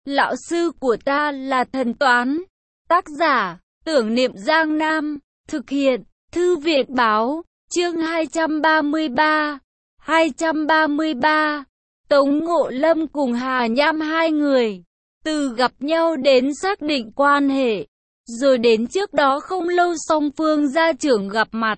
Lão sư của ta là thần toán. Tác giả, Tưởng Niệm Giang Nam. Thực hiện, Thư viện báo. Chương 233. 233. Tống Ngộ Lâm cùng Hà Nham hai người, từ gặp nhau đến xác định quan hệ, rồi đến trước đó không lâu song phương gia trưởng gặp mặt,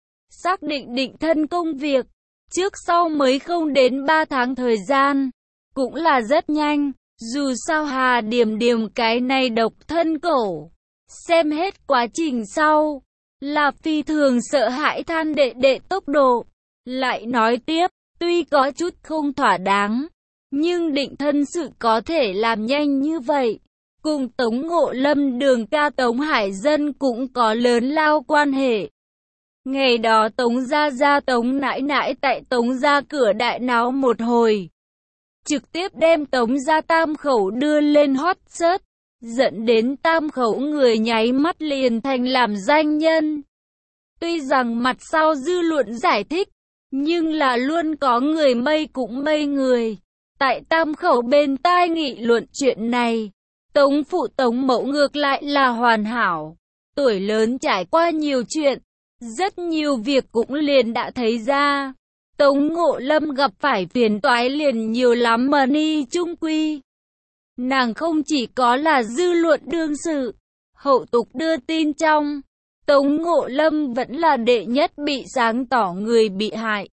xác định định thân công việc, trước sau mới không đến 3 tháng thời gian, cũng là rất nhanh. Dù sao Hà Điềm Điềm cái này độc thân cổ, xem hết quá trình sau, là phi thường sợ hãi than đệ đệ tốc độ. Lại nói tiếp, tuy có chút không thỏa đáng, nhưng định thân sự có thể làm nhanh như vậy, cùng Tống Ngộ Lâm Đường ca Tống Hải Dân cũng có lớn lao quan hệ. Ngày đó Tống gia Tống nãi nãi tại Tống gia cửa đại náo một hồi, trực tiếp đem Tống gia tam khẩu đưa lên hot search, dẫn đến tam khẩu người nháy mắt liền thành làm danh nhân. Tuy rằng mặt sau dư luận giải thích, nhưng là luôn có người mây cũng mây người. Tại tam khẩu bên tai nghị luận chuyện này, Tống phụ Tống mẫu ngược lại là hoàn hảo. Tuổi lớn trải qua nhiều chuyện, rất nhiều việc cũng liền đã thấy ra. Tống Ngộ Lâm gặp phải phiền toái liền nhiều lắm mà ni chung quy. Nàng không chỉ có là dư luận đương sự, hậu tục đưa tin trong, Tống Ngộ Lâm vẫn là đệ nhất bị sáng tỏ người bị hại.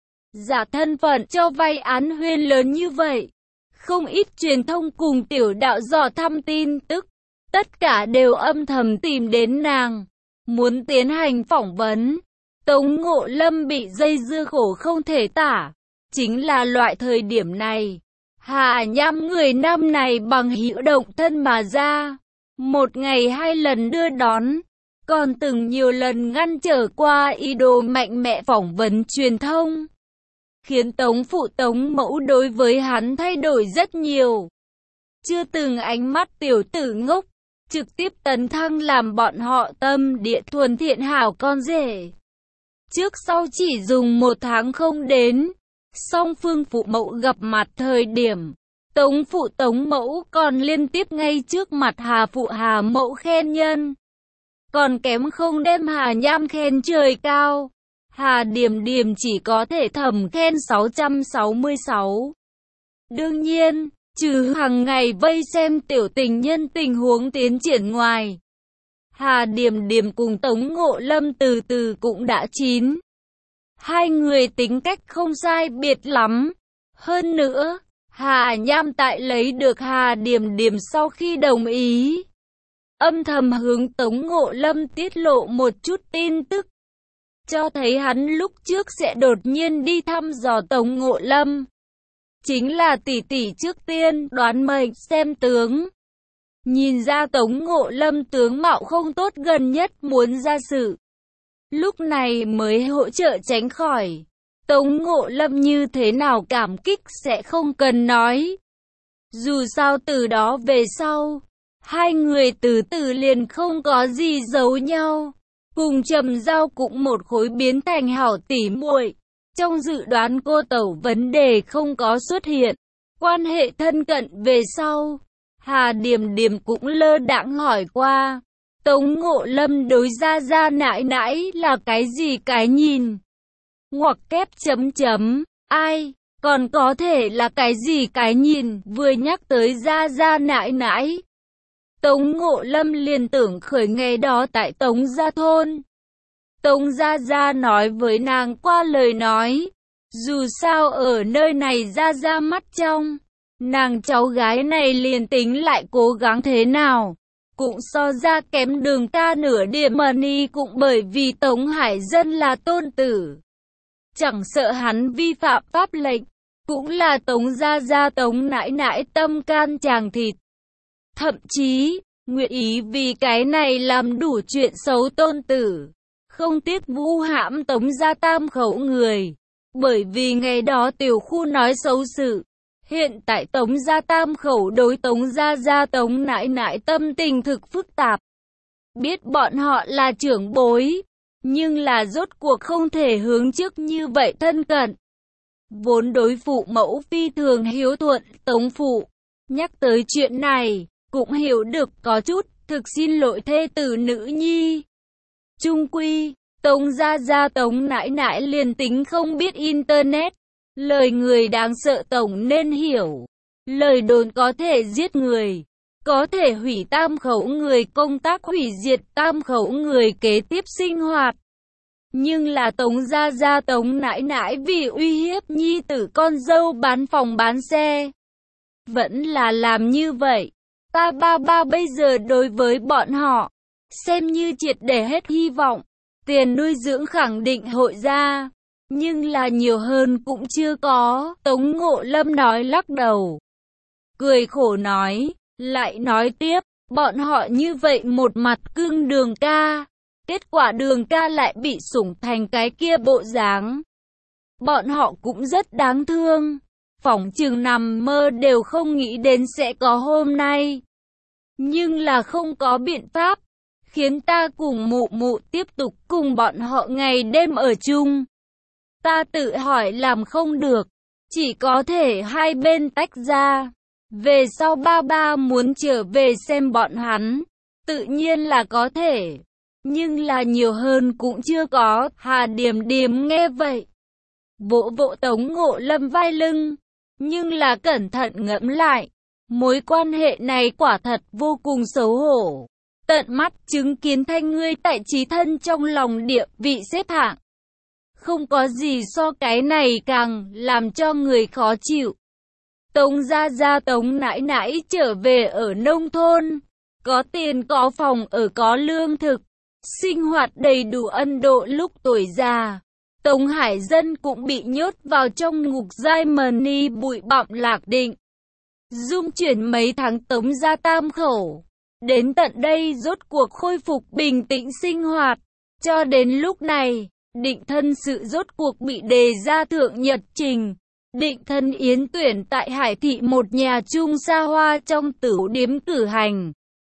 Giả thân phận cho vay án huyên lớn như vậy, không ít truyền thông cùng tiểu đạo dò thăm tin tức, tất cả đều âm thầm tìm đến nàng, muốn tiến hành phỏng vấn. Tống Ngộ Lâm bị dây dưa khổ không thể tả. Chính là loại thời điểm này, Hà Nham người nam này bằng hữu động thân mà ra, một ngày 2 lần đưa đón, còn từng nhiều lần ngăn trở qua ý đồ mạnh mẽ phỏng vấn truyền thông, khiến Tống phụ Tống mẫu đối với hắn thay đổi rất nhiều. Chưa từng ánh mắt tiểu tử ngốc, trực tiếp tấn thăng làm bọn họ tâm địa thuần thiện hảo con rể. Trước sau chỉ dùng 1 tháng không đến, song phương phụ mẫu gặp mặt thời điểm, Tống phụ Tống mẫu còn liên tiếp ngay trước mặt Hà phụ Hà mẫu khen nhân. Còn kém không đem Hà Nham khen trời cao, Hà Điềm Điềm chỉ có thể thầm khen 666. Đương nhiên, trừ hàng ngày vây xem tiểu tình nhân tình huống tiến triển ngoài, Hà Điềm Điềm cùng Tống Ngộ Lâm từ từ cũng đã chín. Hai người tính cách không sai biệt lắm. Hơn nữa, Hà Nham tại lấy được Hà Điềm Điềm sau khi đồng ý, âm thầm hướng Tống Ngộ Lâm tiết lộ một chút tin tức, cho thấy hắn lúc trước sẽ đột nhiên đi thăm dò Tống Ngộ Lâm. Chính là tỷ tỷ trước tiên đoán mệnh xem tướng. Nhìn ra Tống Ngộ Lâm tướng mạo không tốt, gần nhất muốn ra sự, lúc này mới hỗ trợ tránh khỏi. Tống Ngộ Lâm như thế nào cảm kích sẽ không cần nói. Dù sao từ đó về sau, hai người từ từ liền không có gì giấu nhau, cùng Trầm Giao cũng một khối biến thành hảo tỉ muội. Trong dự đoán cô tẩu vấn đề không có xuất hiện, quan hệ thân cận về sau, Hà Điềm Điềm cũng lơ đãng hỏi qua, Tống Ngộ Lâm đối gia nãi nãi là cái gì cái nhìn? Ngoặc kép chấm chấm, ai, còn có thể là cái gì cái nhìn? Vừa nhắc tới gia nãi nãi, Tống Ngộ Lâm liền tưởng khởi ngày đó tại Tống gia thôn. Tống gia nói với nàng qua lời nói, dù sao ở nơi này gia mắt trong, nàng cháu gái này liền tính lại cố gắng thế nào, cũng so ra kém Đường ca nửa điểm mà ni, cũng bởi vì Tống Hải Dân là tôn tử, chẳng sợ hắn vi phạm pháp lệnh, cũng là Tống gia Tống nãi nãi tâm can chàng thịt. Thậm chí, nguyện ý vì cái này làm đủ chuyện xấu tôn tử, không tiếc vu hãm Tống gia tam khẩu người. Bởi vì ngày đó tiểu khu nói xấu sự, hiện tại Tống gia tam khẩu đối Tống gia Tống nãi nãi tâm tình thực phức tạp. Biết bọn họ là trưởng bối, nhưng là rốt cuộc không thể hướng trước như vậy thân cận. Vốn đối phụ mẫu phi thường hiếu thuận, Tống phụ Nhắc tới chuyện này, cũng hiểu được có chút, thực xin lỗi thê tử nữ nhi. Chung quy, Tống gia Tống nãi nãi liền tính không biết internet. Lời người đáng sợ Tổng nên hiểu. Lời đồn có thể giết người, có thể hủy tam khẩu người công tác, hủy diệt tam khẩu người kế tiếp sinh hoạt. Nhưng là Tống gia Tống nãi nãi vì uy hiếp nhi tử con dâu bán phòng bán xe, vẫn là làm như vậy. Ta ba bây giờ đối với bọn họ, xem như triệt để hết hy vọng. Tiền nuôi dưỡng khẳng định hội ra, nhưng là nhiều hơn cũng chưa có. Tống Ngộ Lâm nói lắc đầu, cười khổ nói, lại nói tiếp, bọn họ như vậy một mặt cưng Đường ca, kết quả Đường ca lại bị sủng thành cái kia bộ dáng. Bọn họ cũng rất đáng thương, phỏng chừng nằm mơ đều không nghĩ đến sẽ có hôm nay. Nhưng là không có biện pháp, khiến ta cùng mụ mụ tiếp tục cùng bọn họ ngày đêm ở chung. Ta tự hỏi làm không được, chỉ có thể hai bên tách ra. Về sau ba muốn trở về xem bọn hắn, tự nhiên là có thể, nhưng là nhiều hơn cũng chưa có. Hà Điềm Điềm nghe vậy, vỗ vỗ Tống Ngộ Lâm vai lưng, nhưng là cẩn thận ngẫm lại, mối quan hệ này quả thật vô cùng xấu hổ. Tận mắt chứng kiến thanh ngươi tại chí thân trong lòng địa vị xếp hạng, không có gì so cái này càng làm cho người khó chịu. Tống gia Tống nãi nãi trở về ở nông thôn, có tiền có phòng ở có lương thực, sinh hoạt đầy đủ ân độ. Lúc tuổi già, Tống Hải Dân cũng bị nhốt vào trong ngục giai mani bụi bặm lạc định. Dung chuyển mấy tháng Tống gia tam khẩu, đến tận đây rốt cuộc khôi phục bình tĩnh sinh hoạt. Cho đến lúc này, định thân sự rốt cuộc bị đề ra thượng nhật trình. Định thân yến tuyển tại Hải Thị một nhà chung xa hoa trong tửu điếm cử hành.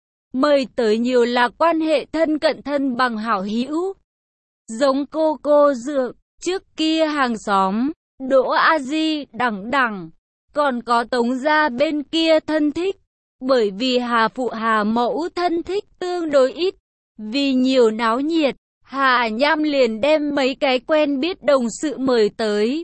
Mời tới nhiều là quan hệ thân cận thân bằng hảo hữu. Giống cô Dượng, trước kia hàng xóm, Đỗ A Di, đẳng, còn có Tống gia bên kia thân thích. Bởi vì Hà phụ Hà mẫu thân thích tương đối ít, vì nhiều náo nhiệt, Hà Nham liền đem mấy cái quen biết đồng sự mời tới.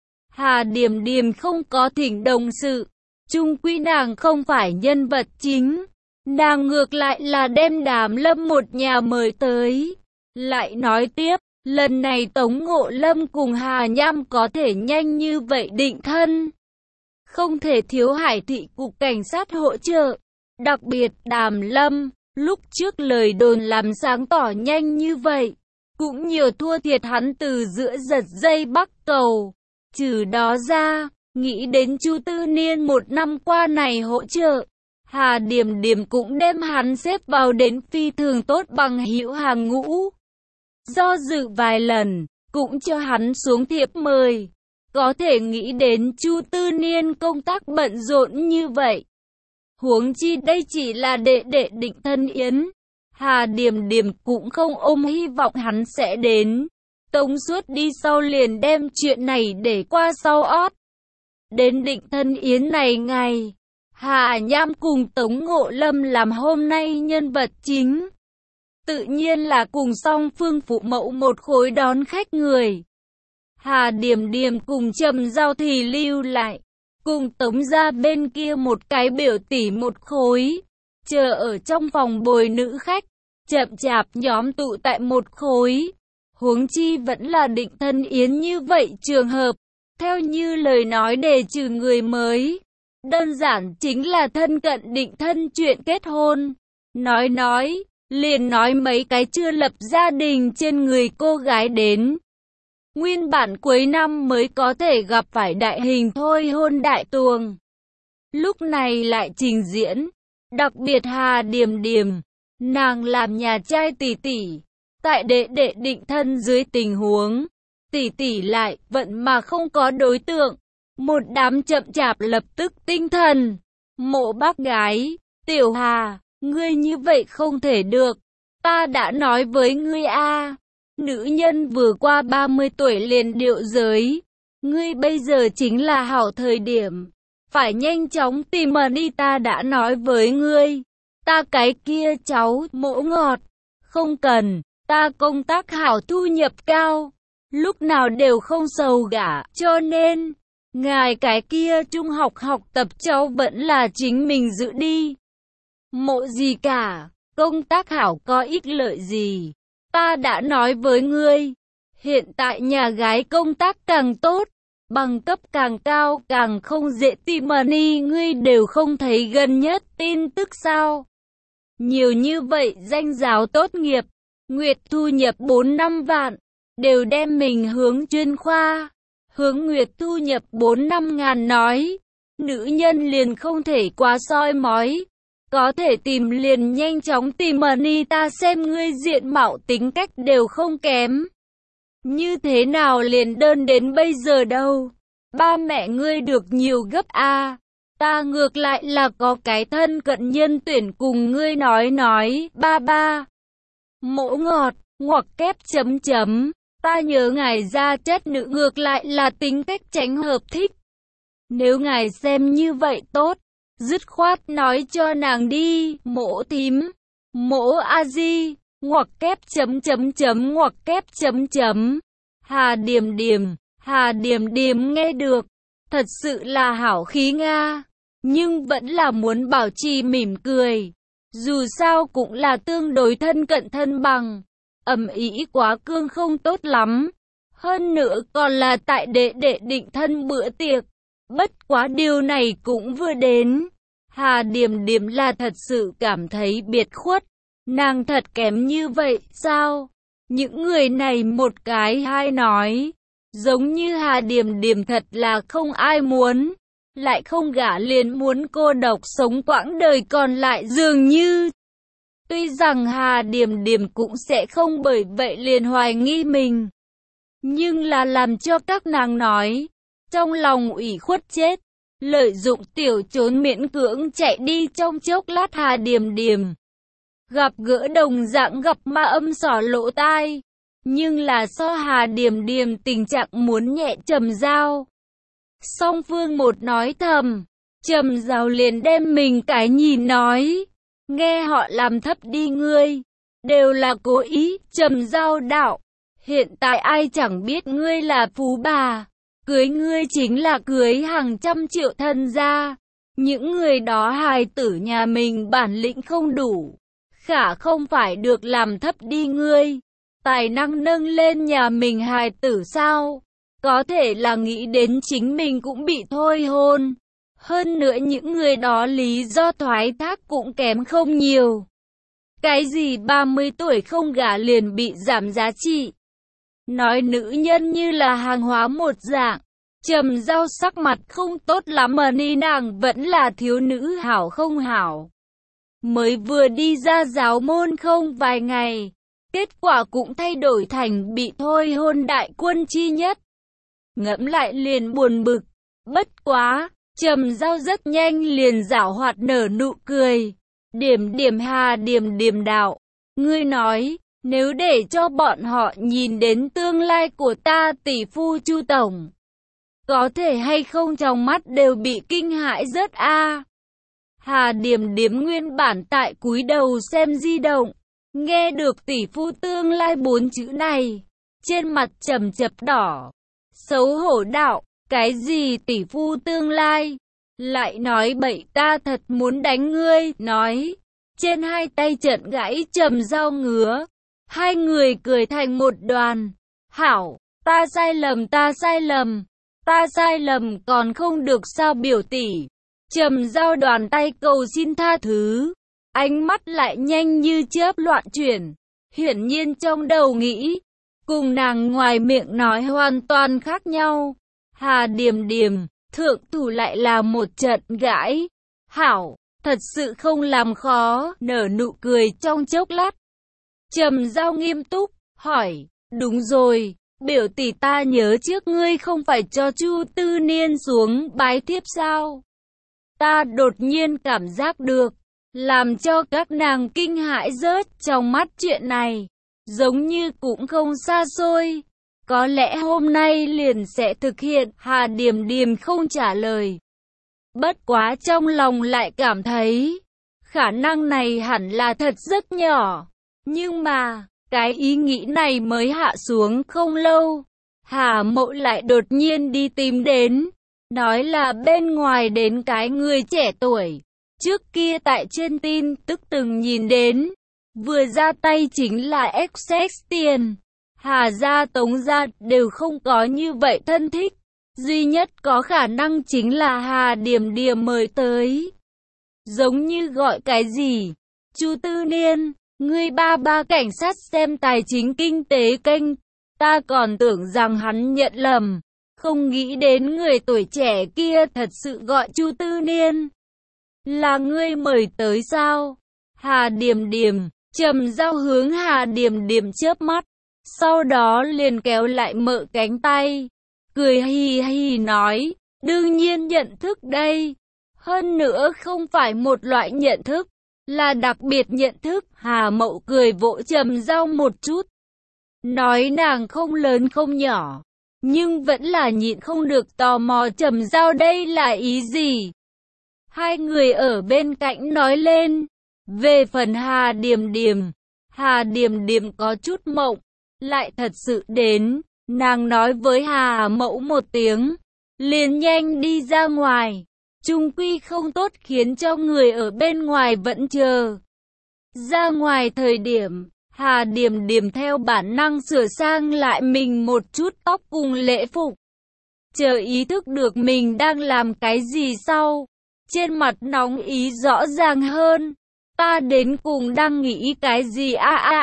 Hà Điềm Điềm không có thỉnh đồng sự, chung quy nàng không phải nhân vật chính, nàng ngược lại là đem Đàm Lâm một nhà mời tới. Lại nói tiếp, lần này Tống Ngộ Lâm cùng Hà Nham có thể nhanh như vậy định thân, không thể thiếu Hải Thị cục cảnh sát hỗ trợ. Đặc biệt Đàm Lâm, lúc trước lời đồn làm sáng tỏ nhanh như vậy, cũng nhiều thua thiệt hắn từ giữa giật dây Bắc Cầu. Trừ đó ra, nghĩ đến Chu Tư Niên một năm qua này hỗ trợ, Hà Điềm Điềm cũng đem hắn xếp vào đến phi thường tốt bằng hữu hàng ngũ. Do dự vài lần, cũng cho hắn xuống thiệp mời. Có thể nghĩ đến Chu Tư Niên công tác bận rộn như vậy. Huống chi đây chỉ là đệ định thân yến. Hà Điềm Điềm cũng không ôm hy vọng hắn sẽ đến. Tống Suốt đi sau liền đem chuyện này để qua sau ót. Đến định thân yến này ngày, Hà Nham cùng Tống Ngộ Lâm làm hôm nay nhân vật chính. Tự nhiên là cùng song phương phụ mẫu một khối đón khách người. Hà Điềm Điềm cùng Trầm Giao thì lưu lại, cùng Tống gia bên kia một cái biểu tỷ một khối, chờ ở trong phòng bồi nữ khách, chậm chạp nhóm tụ tại một khối. Huống chi vẫn là định thân yến như vậy trường hợp, theo như lời nói đề trừ người mới, đơn giản chính là thân cận định thân chuyện kết hôn. Nói, liền nói mấy cái chưa lập gia đình trên người cô gái đến. Nguyên bản cuối năm mới có thể gặp phải đại hình thôi hôn đại tuồng, lúc này lại trình diễn. Đặc biệt Hà Điềm Điềm, nàng làm nhà trai tỷ tỷ, tại đệ định thân dưới tình huống, tỷ tỷ lại vận mà không có đối tượng. Một đám chậm chạp lập tức tinh thần, mộ bác gái, Tiểu Hà, ngươi như vậy không thể được, ta đã nói với ngươi a, nữ nhân vừa qua 30 tuổi liền điệu giới, ngươi bây giờ chính là hảo thời điểm. phải nhanh chóng tìm đi, ta đã nói với ngươi. Ta cái kia cháu, mỗ ngọt. Không cần, ta công tác hảo thu nhập cao. Lúc nào đều không sầu gả, cho nên, ngài cái kia trung học học tập cháu vẫn là chính mình giữ đi. Mộ gì cả, công tác hảo có ích lợi gì. Ta đã nói với ngươi, hiện tại nhà gái công tác càng tốt, bằng cấp càng cao càng không dễ tìm đi, ngươi đều không thấy gần nhất tin tức sao. Nhiều như vậy danh giáo tốt nghiệp, Nguyệt thu nhập 4-5 vạn, đều đem mình hướng chuyên khoa. Hướng Nguyệt thu nhập 4-5 ngàn nói, nữ nhân liền không thể quá soi mói. Có thể tìm liền nhanh chóng tìm đi, ta xem ngươi diện mạo tính cách đều không kém. Như thế nào liền đơn đến bây giờ đâu. Ba mẹ ngươi được nhiều gấp a. Ta ngược lại là có cái thân cận nhân tuyển cùng ngươi nói, ba ba. Mỗ ngọt, ngoặc kép chấm chấm. Ta nhớ ngài ra chất nữ ngược lại là tính cách tránh hợp thích. Nếu ngài xem như vậy tốt, dứt khoát nói cho nàng đi, mỗ thím, mỗ a di, ngoặc kép chấm chấm chấm ngoặc kép chấm chấm. Hà Điềm Điềm nghe được, thật sự là hảo khí Nga, nhưng vẫn là muốn bảo trì mỉm cười. Dù sao cũng là tương đối thân cận thân bằng, ầm ĩ quá cương không tốt lắm. Hơn nữa còn là tại đệ định thân bữa tiệc, bất quá điều này cũng vừa đến. Hà Điềm là thật sự cảm thấy biệt khuất, nàng thật kém như vậy sao? Những người này một cái hai nói, giống như Hà Điềm thật là không ai muốn, lại không gả liền muốn cô độc sống quãng đời còn lại dường như. Tuy rằng Hà Điềm cũng sẽ không bởi vậy liền hoài nghi mình, nhưng là làm cho các nàng nói, trong lòng ủy khuất chết, lợi dụng tiểu trốn miễn cưỡng chạy đi trong chốc lát. Hà Điềm gặp gỡ đồng dạng gặp ma âm xỏ lỗ tai, nhưng là so Hà Điềm tình trạng muốn nhẹ Trầm Giao. Song phương một nói thầm, Trầm Giao liền đem mình cái nhìn nói, nghe họ làm thấp đi ngươi, đều là cố ý. Trầm Giao đạo, hiện tại ai chẳng biết ngươi là phú bà, cưới ngươi chính là cưới hàng trăm triệu thân gia. Những người đó hài tử nhà mình bản lĩnh không đủ, khả không phải được làm thấp đi ngươi. Tài năng nâng lên nhà mình hài tử sao? Có thể là nghĩ đến chính mình cũng bị thôi hôn. Hơn nữa những người đó lý do thoái thác cũng kém không nhiều. Cái gì 30 tuổi không gả liền bị giảm giá trị, nói nữ nhân như là hàng hóa một dạng. Trầm Giao sắc mặt không tốt lắm mà ni nàng vẫn là thiếu nữ hảo không hảo. Mới vừa đi ra giáo môn không vài ngày, kết quả cũng thay đổi thành bị thôi hôn đại quân chi nhất. Ngẫm lại liền buồn bực, bất quá, Trầm Giao rất nhanh liền giảo hoạt nở nụ cười. Hà Điềm đạo, ngươi nói, nếu để cho bọn họ nhìn đến tương lai của ta tỷ phu Chu tổng, có thể hay không trong mắt đều bị kinh hãi rớt a. Hà Điềm nguyên bản tại cúi đầu xem di động, nghe được tỷ phu tương lai 4 chữ này, trên mặt trầm chập đỏ, xấu hổ đạo, cái gì tỷ phu tương lai, lại nói bậy, ta thật muốn đánh ngươi, nói, trên hai tay trận gãy. Trầm Giao ngứa, hai người cười thành một đoàn, hảo, ta sai lầm còn không được sao biểu tỷ. Trầm Giao đoàn tay cầu xin tha thứ, ánh mắt lại nhanh như chớp loạn chuyển, hiển nhiên trong đầu nghĩ, cùng nàng ngoài miệng nói hoàn toàn khác nhau. Hà Điềm thượng thủ lại là một trận gãi, hảo, thật sự không làm khó, nở nụ cười trong chốc lát. Trầm Giao nghiêm túc, hỏi, đúng rồi, biểu tỷ ta nhớ trước ngươi không phải cho Chu Tư Niên xuống bái thiếp sao? Ta đột nhiên cảm giác được, làm cho các nàng kinh hãi rớt trong mắt chuyện này, giống như cũng không xa xôi. Có lẽ hôm nay liền sẽ thực hiện. Hà Điềm không trả lời. Bất quá trong lòng lại cảm thấy, khả năng này hẳn là thật rất nhỏ. Nhưng mà, cái ý nghĩ này mới hạ xuống không lâu, Hà Mậu lại đột nhiên đi tìm đến, nói là bên ngoài đến cái người trẻ tuổi. Trước kia tại trên tin tức từng nhìn đến, vừa ra tay chính là excess tiền. Hà gia Tống gia đều không có như vậy thân thích. Duy nhất có khả năng chính là Hà Điềm Điềm mời tới. Giống như gọi cái gì? Chu Tư Niên, ngươi ba cảnh sát xem tài chính kinh tế kênh. Ta còn tưởng rằng hắn nhận lầm. Không nghĩ đến người tuổi trẻ kia thật sự gọi Chu Tư Niên. Là ngươi mời tới sao? Hà Điềm Điềm, Trầm Giao hướng Hà Điềm Điềm chớp mắt. Sau đó liền kéo lại Mợ cánh tay. Cười hì hì nói, đương nhiên nhận thức đây. Hơn nữa không phải một loại nhận thức, là đặc biệt nhận thức. Hà Mậu cười vỗ Trầm Giao một chút. Nói nàng không lớn không nhỏ, nhưng vẫn là nhịn không được tò mò Trầm Giao đây là ý gì. Hai người ở bên cạnh nói lên. Về phần Hà Điềm Điềm có chút mộng, lại thật sự đến. Nàng nói với Hà Mậu một tiếng, liền nhanh đi ra ngoài. Chung quy không tốt khiến cho người ở bên ngoài vẫn chờ. Ra ngoài thời điểm, Hà Điềm Điềm theo bản năng sửa sang lại mình một chút tóc cùng lễ phục. Chờ ý thức được mình đang làm cái gì sau, trên mặt nóng ý rõ ràng hơn. Ta đến cùng đang nghĩ cái gì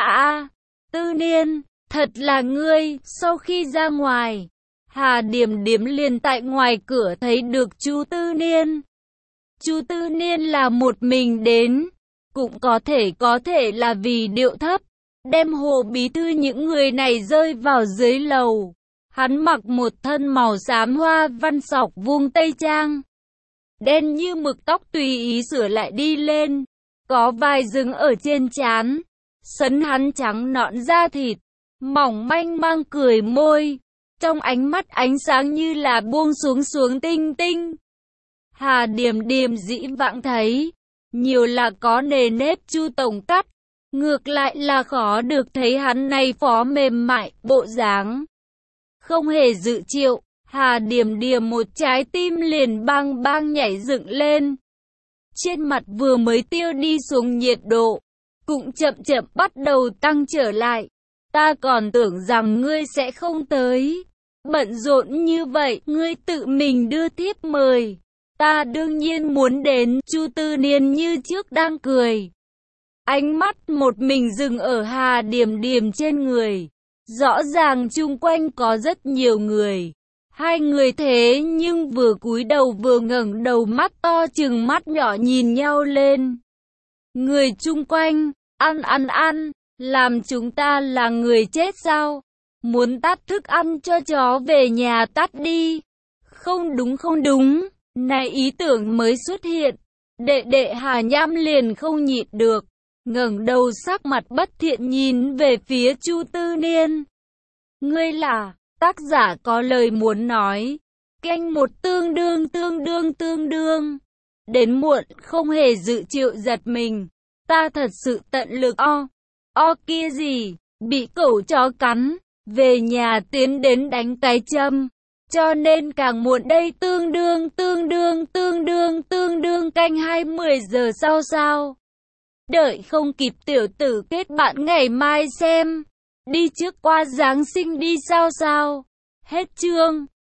Tư Niên, thật là ngươi. Sau khi ra ngoài, Hà Điềm Điềm liền tại ngoài cửa thấy được Chu Tư Niên. Chu Tư Niên là một mình đến, cũng có thể là vì điệu thấp, đem Hồ bí thư những người này rơi vào dưới lầu. Hắn mặc một thân màu xám hoa văn sọc vuông tây trang, đen như mực, tóc tùy ý sửa lại đi lên, có vài rừng ở trên trán. Sấn hắn trắng nõn da thịt, mỏng manh mang cười môi, trong ánh mắt ánh sáng như là buông xuống tinh tinh. Hà Điềm Điềm dĩ vãng thấy, nhiều là có nề nếp Chu tổng cắt, ngược lại là khó được thấy hắn này phó mềm mại, bộ dáng. Không hề dự triệu, Hà Điềm Điềm một trái tim liền bang bang nhảy dựng lên. Trên mặt vừa mới tiêu đi xuống nhiệt độ, cũng chậm chậm bắt đầu tăng trở lại. Ta còn tưởng rằng ngươi sẽ không tới. Bận rộn như vậy, ngươi tự mình đưa thiếp mời. Ta đương nhiên muốn đến. Chu Tư Niên như trước đang cười. Ánh mắt một mình dừng ở Hà Điềm Điềm trên người. Rõ ràng chung quanh có rất nhiều người. Hai người thế nhưng vừa cúi đầu vừa ngẩng đầu, mắt to chừng mắt nhỏ nhìn nhau lên. Người chung quanh, ăn, làm chúng ta là người chết sao? Muốn tắt thức ăn cho chó về nhà tắt đi. Không đúng, này ý tưởng mới xuất hiện. Đệ Hà Nham liền không nhịn được, ngẩng đầu sắc mặt bất thiện nhìn về phía Chu Tư Niên. Ngươi là... Tác giả có lời muốn nói. Canh một tương đương. Đến muộn không hề dự triệu giật mình. Ta thật sự tận lực kia gì, bị cẩu chó cắn, về nhà tiến đến đánh cái châm. Cho nên càng muộn đây. Tương đương canh 20 giờ sau sao. Đợi không kịp tiểu tử kết bạn ngày mai xem. Đi trước qua Giáng sinh đi sao. Hết chương.